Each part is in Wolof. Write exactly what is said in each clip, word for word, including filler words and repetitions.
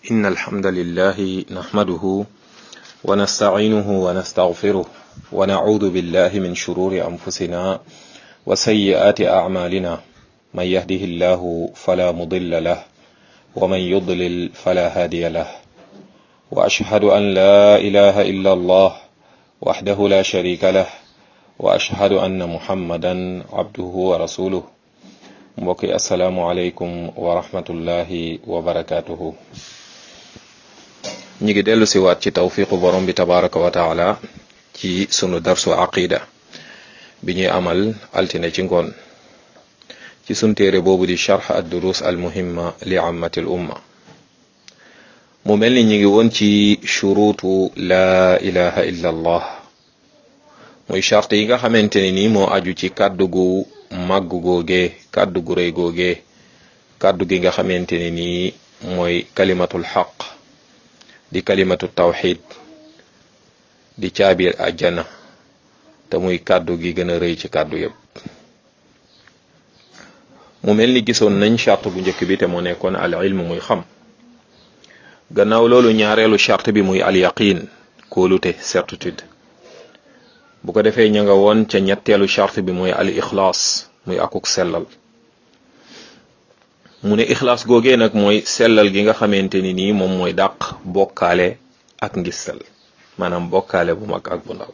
إن الحمد لله نحمده ونستعينه ونستغفره ونعوذ بالله من شرور أنفسنا وسيئات أعمالنا من يهده الله فلا مضل له ومن يضلل فلا هادي له وأشهد أن لا إله إلا الله وحده لا شريك له وأشهد أن محمدا عبده ورسوله mbokki asalaamualeykum wa rahmatullahi wa barakaatuhu. ñi ngi dellu si waat ci tawfiqu borom bi tabaraka wa taala ci sunu darsu aqida bi ñuy amal altine ci ngoon ci sun téere boobu di charx ad durus al muhimma li ammati l umma. mu mel ni ñi ngi woon ci shuruutu laa ilaha illa allah, muy charte yi nga xamante ni nii moo aju ci kàddu gu màgg googee kàddu gu rëy googee kàddu gi nga xamante ni nii mooy kalimatul xaq di kalimatu tawxid di caabiir àjjana te muy kàddu gi gën a rëy ci kàddu yépp. mu mel ni gisoon nañ charte bu njëkk bi te moo nekkoon al ilm muy xam. gannaaw loolu ñaareelu charte bi muy al yaqin kóolute certitude. bu ko defee ña nga woon ca ñetteelu charte bi mooy al ixlaas muy akuk sellal. mu ne ixlaas googee nag mooy sellal gi nga xamante ni nii moom mooy dàq bokkaale ak ngistal, maanaam bokkaale bu mag ak bu ndaw.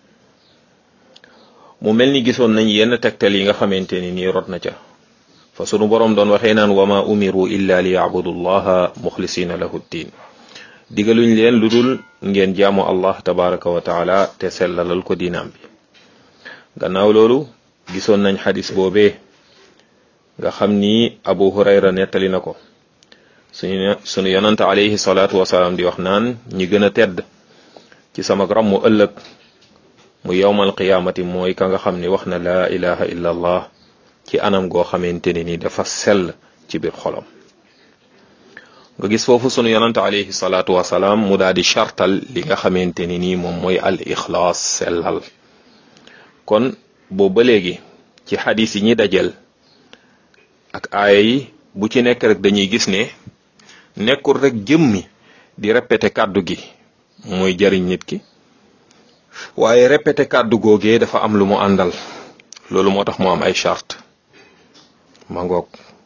mu mel ni gisoon nañ yenn tegtal yi nga xamante ni nii rot na ca fa sunu boroom doon waxee naan wa ma umiru illa li yabudu llaha muxlisina lahu ddin, digaluñ leen lu dul ngeen jaamu allah tabaraka wa taala te sellalal ko diinaam bi. gannaaw loolu gisoon nañ xadis boobee nga xam ni abu hurayra nettali na ko suñu suñu yonante alayhi salaatu wasalaam di wax naan ñi gën a tedd ci sama ram mu ëllëg mu yowmal qiyaamati mooy ka nga xam ni wax na laa ilaha illa allah ci anam goo xamante ne ni dafa sell ci biir xolam. nga gis foofu sunu yonante alayhi salaatu wasalaam mu daal di chartal li nga xamante ni nii moom mooy al ixlaas sellal. kon boobu ba léegi ci xadis yi ñi dajel ak aaya yi bu ci nekk rek dañuy gis ne nekkul rek jëmmi di répété kàddu gi mooy jariñ nit ki, waaye répété kàddu googee dafa am lu mu àndal. loolu moo tax mu am ay charte. ma ngoog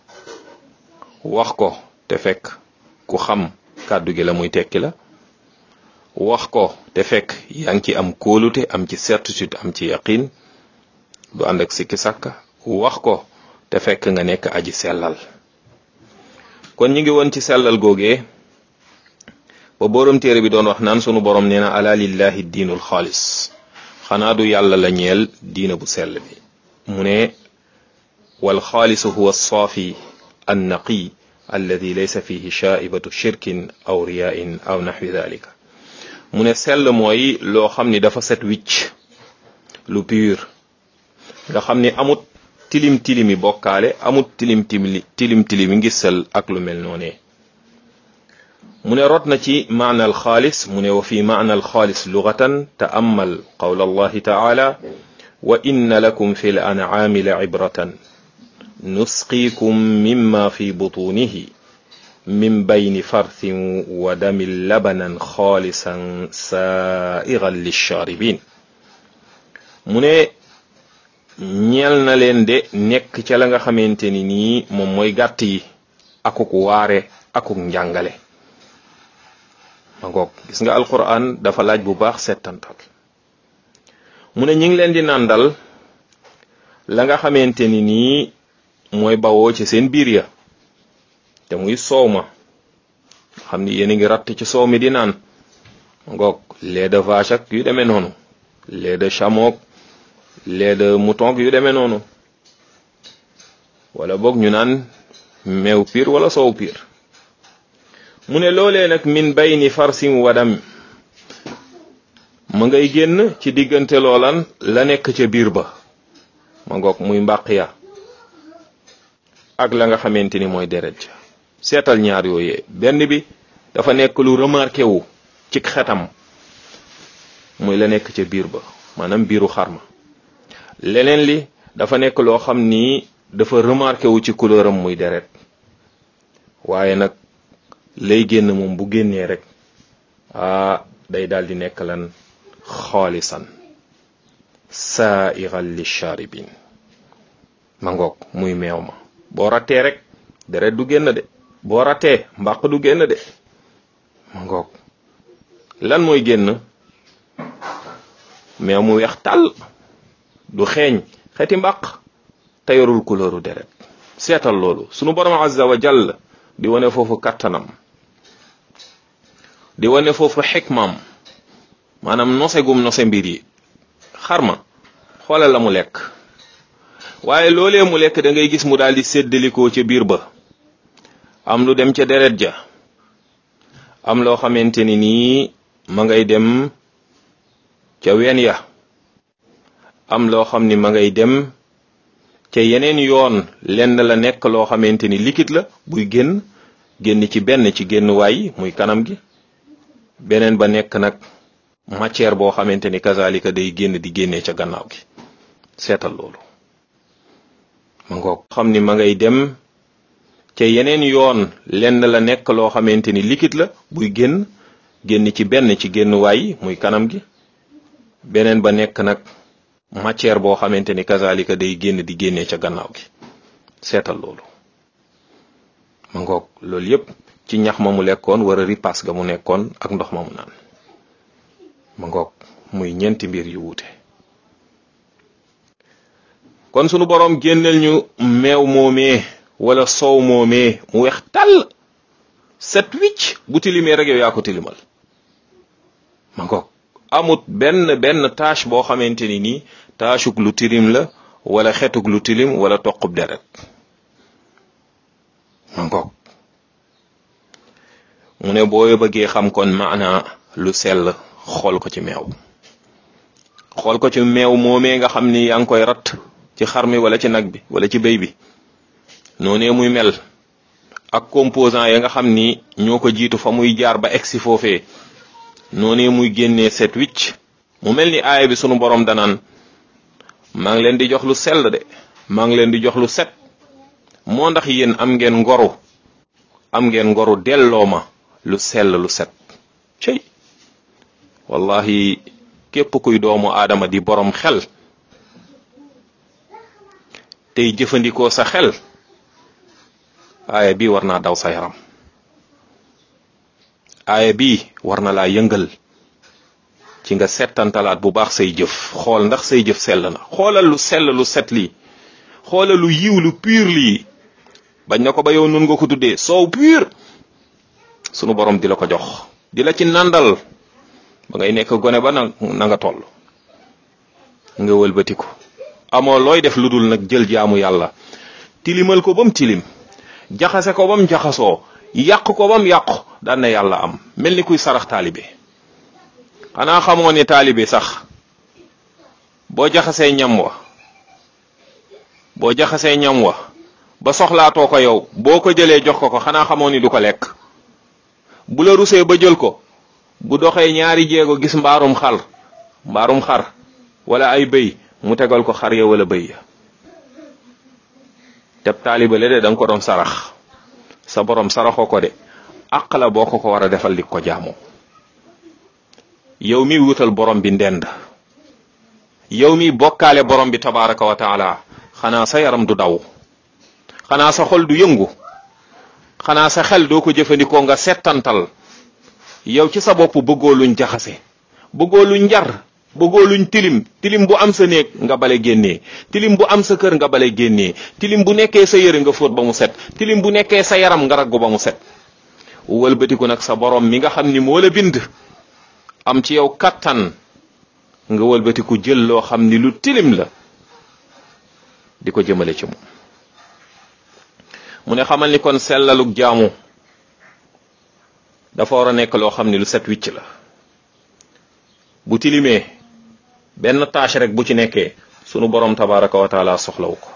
wax ko te fekk ku xam kàddu gi la muy tekki la, wax ko te fekk yaa ngi ci am kóolute, am ci certitude, am ci yaqin, du ànd ak sikki sàkka. wax ko te fekk nga nekk aji sellal. kon ñi ngi woon ci sellal googee ba borom téere bi doon wax naan sunu borom nee na ala lillahi diinul xaalis, xanaa du yàlla la ñeel diina bu sell bi. mu ne wal xaalisu huwa saafi an naqi alladi laysa fihi shaaibatu shirkin aw riyain aw naxwi dalika. mu ne sell mooy loo xam ni dafa set wicc, lu pur, nga xam ni amut tilim tilimi bokkaale, amut tilim tilimi tilim tilimi ngisal ak lu mel noonee. mu ne rot na ci maana al xaalis. mu ne wa fi maana al xaalis lugatan ta'ammal qawla allahi taala wa inna lakum fi l an'aami la ibratan nusqiikum mimma fi butunihi min bayni farthin wa damin labanan xaalisan saa'igan lishaaribin. mu ne ñeel na leen de nekk ca la nga xamante ni nii moom mooy gàtt yi akuk waare akuk njàngale. ma ngoog gis nga alquran dafa laaj bu baax settantal. mu ne ñi ngi leen di nàndal la nga xamante ni nii mooy bawoo ci seen biir ya te muy soow ma xam ni yéen a ngi ratt ci soow mi di naan. ma ngoog lait de vache ak yu demee noonu, lait de chameau, lait de mouton yu demee noonu, wala boog ñu naan meew piir wala soow piir. mu ne loolee nag min bayni farsin wadam, ma ngay génn ci diggante loolan la nekk ca biir ba. ma ngoog muy mbàq ya ak la nga xamante ni mooy deret ja. seetal ñaar yooyee, benn bi dafa nekk lu remarqué wu ci xetam, muy la nekk ca biir ba, maanaam biiru xarma. leneen li dafa nekk loo xam ni dafa remarqué wu ci couleuram muy deret. waaye nag lay génn moom bu génnee rek ah day daal di nekk lan xaalisan saaigan lisharibin ma ngoog muy meew ma boo rattee rek deret du génn de boo rattee mbàq du génn de ma ngoog lan mooy génn meew mu weex tàll du xeeñ xeti mbàq te yorul couleuru deret seetal loolu sunu borom azza wa jall di wane foofu kattanam di wane foofu xikmaam maanaam nose gum nose mbir yi xarma xoolal la mu lekk waaye loolee mu lekk da ngay gis mu daal di séddalikoo ca biir ba am lu dem ca deret ja am loo xamante ni nii ma ngay dem ca ween ya am loo xam ni ma ngay dem ca yeneen yoon lenn la nekk loo xamante ni liquide la buy génn génn ci benn ci génn waay muy kanam gi beneen ba nekk nag matière boo xamante ni kazalika day génn di génnee ca gannaaw gi seetal loolu ma ngoog xam ni ma ngay dem ca yeneen yoon lenn la nekk loo xamante ni liquide la buy génn génn ci benn ci génn waay muy kanam gi beneen ba nekk nag matière boo xamante ni kazalika day génn di génnee ca gannaaw gi seetal loolu ma ngoog loolu yépp ci ñax ma mu lekkoon wara ripaas ga mu nekkoon ak ndox ma mu naan ma ngoog muy ñeenti mbir yu wuute kon sunu boroom génneel ñu meew moomee wala soow moomee mu weex tàll set wicc bu tilimee rek yow yaa ko tilimal ma ngoog amut benn benn tâche boo xamante ni nii tâchuk lu tilim la wala xetuk lu tilim wala toqub deret ma ngoog mu ne boo bëggee xam kon maana lu sell xool ko ci meew xool ko ci meew moomee nga xam ni yaa ngi koy rat ci xar mi wala ci nag bi wala ci béy bi noonee muy mel ak composant ya nga xam ni ñoo ko jiitu fa muy jaar ba egsi foofee noonee muy génnee set wicc mu mel ni aaya bi sunu borom danaan maa ngi leen di jox lu sell de maa ngi leen di jox lu set moo ndax yéen am ngeen ngoru am ngeen ngoru delloo ma lu sell lu set cey wallahi képp kuy doomu aadama di borom xel tey jëfandikoo sa xel aaya bi war naa daw sa yaram aaya bi war na laa yëngal ci nga settantalaat bu baax say jëf xool ndax say jëf sell na xoolal lu sell lu set lii xoolal lu yiw lu pur lii bañ na ko ba yow nun nga ko tuddee soow pur sunu borom di la ko jox di la ci nandal ba ngay nekk gone ba na na nga toll nga wëlbatiku amoo looy def lu dul nag jël jaamu yàlla tilimal ko bam tilim jaxase ko bam jaxasoo yàq ko bam yàqu daan na yàlla am mel ni kuy sarax taalibe xanaa xamoo ne taalibe sax boo jaxasee ñam wa boo jaxasee ñam wa ba soxlaatoo ko yow boo ko jëlee jox ko ko xanaa xamoo ni du ko lekk bu la rusee ba jël ko bu doxee ñaari jéego gis mbaarum xar mbaarum xar wala ay bëy mu tegal ko xar ya wala bëy ya teb taaliba le de da nga ko doon sarax sa borom saraxoo ko de àq la boo ko ko war a defal li ko jaamoo yow mi wutal borom bi ndend yow mi bokkaale borom bi tabaraka wa taala xanaa sa yaram du daw xanaa sa xol du yëngu xanaa sa xel doo ko jëfandikoo nga settantal yow ci sa bopp bëggoo luñ jaxase bëggoo luñ njar bëggoo luñ tilim tilim bu am sa néeg nga bale génnee tilim bu am sa kër nga bale génnee tilim bu nekkee sa yëre nga fóot ba mu set tilim bu nekkee sa yaram nga raggu ba mu set wëlbatiku nag sa borom mi nga xam ni moo la bind am ci yow kattan nga wëlbatiku jël loo xam ni lu tilim la di ko jëmale ci moom mu ne xamal ni kon sellaluk jaamu dafa war a nekk loo xam ni lu set wicc la bu tilimee benn tâche rek bu ci nekkee sunu borom tabaraka wa taala soxlawu ko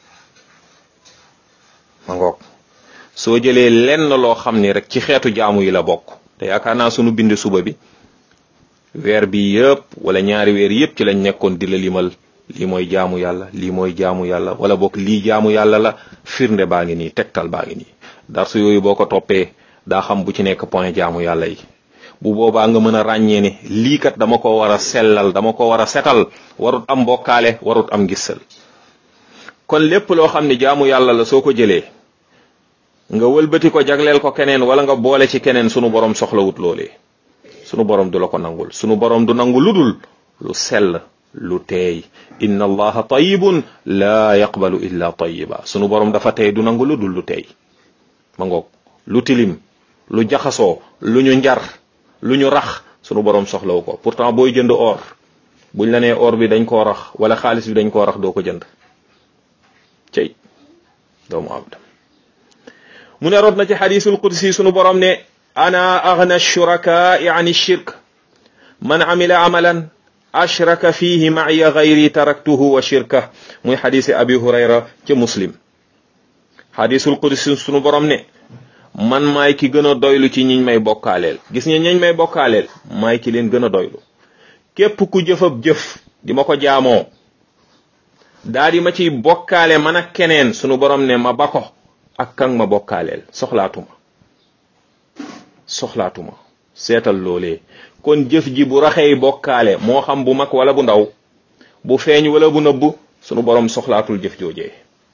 ma ngoog soo jëlee lenn loo xam ni rek ci xeetu jaamu yi la bokk te yaakaar naa sunu bind suba bi weer bi yëpp wala ñaari weer yëpp ci lañ nekkoon di la limal lii mooy jaamu yàlla lii mooy jaamu yàlla wala bokk lii jaamu yàlla la firnde baa ngi nii tegtal baa ngi nii darsu yooyu boo ko toppee daa xam bu ci nekk point jaamu yàlla yi. bu boobaa nga mën a ràññee ne lii kat dama ko war a sellal dama ko war a setal warut am bokkaale warut am gisal. kon lépp loo xam ne jaamu yàlla la soo ko jëlee nga wëlbati ko jagleel ko keneen wala nga boole ci keneen sunu borom soxlawut loolee sunu borom du la ko nangul sunu borom du nangu ludul lu sell lu teey inna allaha tayyibun la yaqbalu illa tayyiba sunu borom dafa teey du nangu ludul lu teey ma ngoog lu tilim lu jaxasoo lu ñu njar lu ñu rax sunu borom soxlawu ko pourtant booy jënd or buñ la nee or bi dañ koo rax wala xaalis bi dañ koo rax doo ko jënd cey doomu abdam mu ne rot na ci xadisul qudsi sunu borom ne ana aghna shurakaai an shirk man amila amalan ashraka fihi ma'iya ghayri taraktuhu wa shirka muy xadisi abi hurayra ci muslim xadisul qudsi sunu borom ne man maay ki gën a doylu ci ñiñ may bokkaaleel gis nga ñiñ may bokkaaleel maay ki leen gën a doylu képp ku jëfab jëf di ma ko jaamoo daa di ma ciy bokkaale man ak keneen sunu borom ne ma ba ko ak kan ma bokkaaleel soxlaatuma soxlaatuma seetal loolee kon jëf ji bu raxey bokkaale moo xam bu mag wala bu ndaw bu feeñ wala bu nëbb sunu borom soxlaatul jëf joojee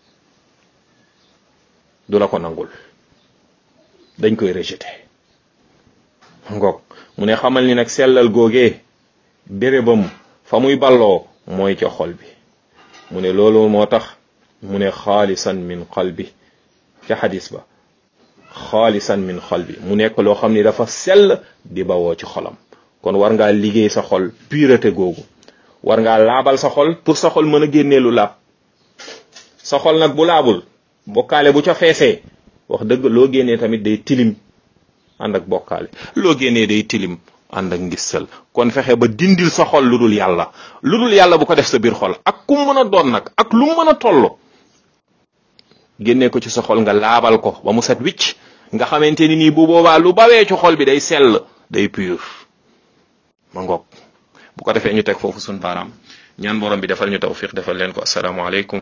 du la ko nangul dañ koy rejeté ngoog mu ne xamal ni nag sellal googee bérébam fa muy balloo mooy ca xol bi mu ne loolu moo tax mu ne xaalisan min qalbi ca xadis ba xaalisan min qalbi mu nekk loo xam ni dafa sell di bawoo ci xolam kon war ngaa liggéey sa xol pureté googu war ngaa laabal sa xol pour sa xol mën a génnee lu laab sa xol nag bu laabul bokkaale bu ca feesee wax dëgg loo génnee tamit day tilim ànd ak bokkaale loo génnee day tilim ànd ak ngistal kon fexe ba dindil sa xol lu dul yàlla lu dul yàlla bu ko def sa biir xol ak ku mën a doon nag ak lu mën a toll génnee ko ci sa xol nga laabal ko ba mu set wicc nga xamante ni nii bu boobaa lu bawee ci xol bi day sell day pur ma ngoog bu ko defee ñu teg foofu sun baaraam ñaan borom bi defal ñu tawfiq defal leen ko assalaamu aleykum